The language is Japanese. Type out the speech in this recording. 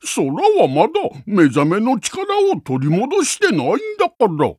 空はまだ目覚めの力を取り戻してないんだから。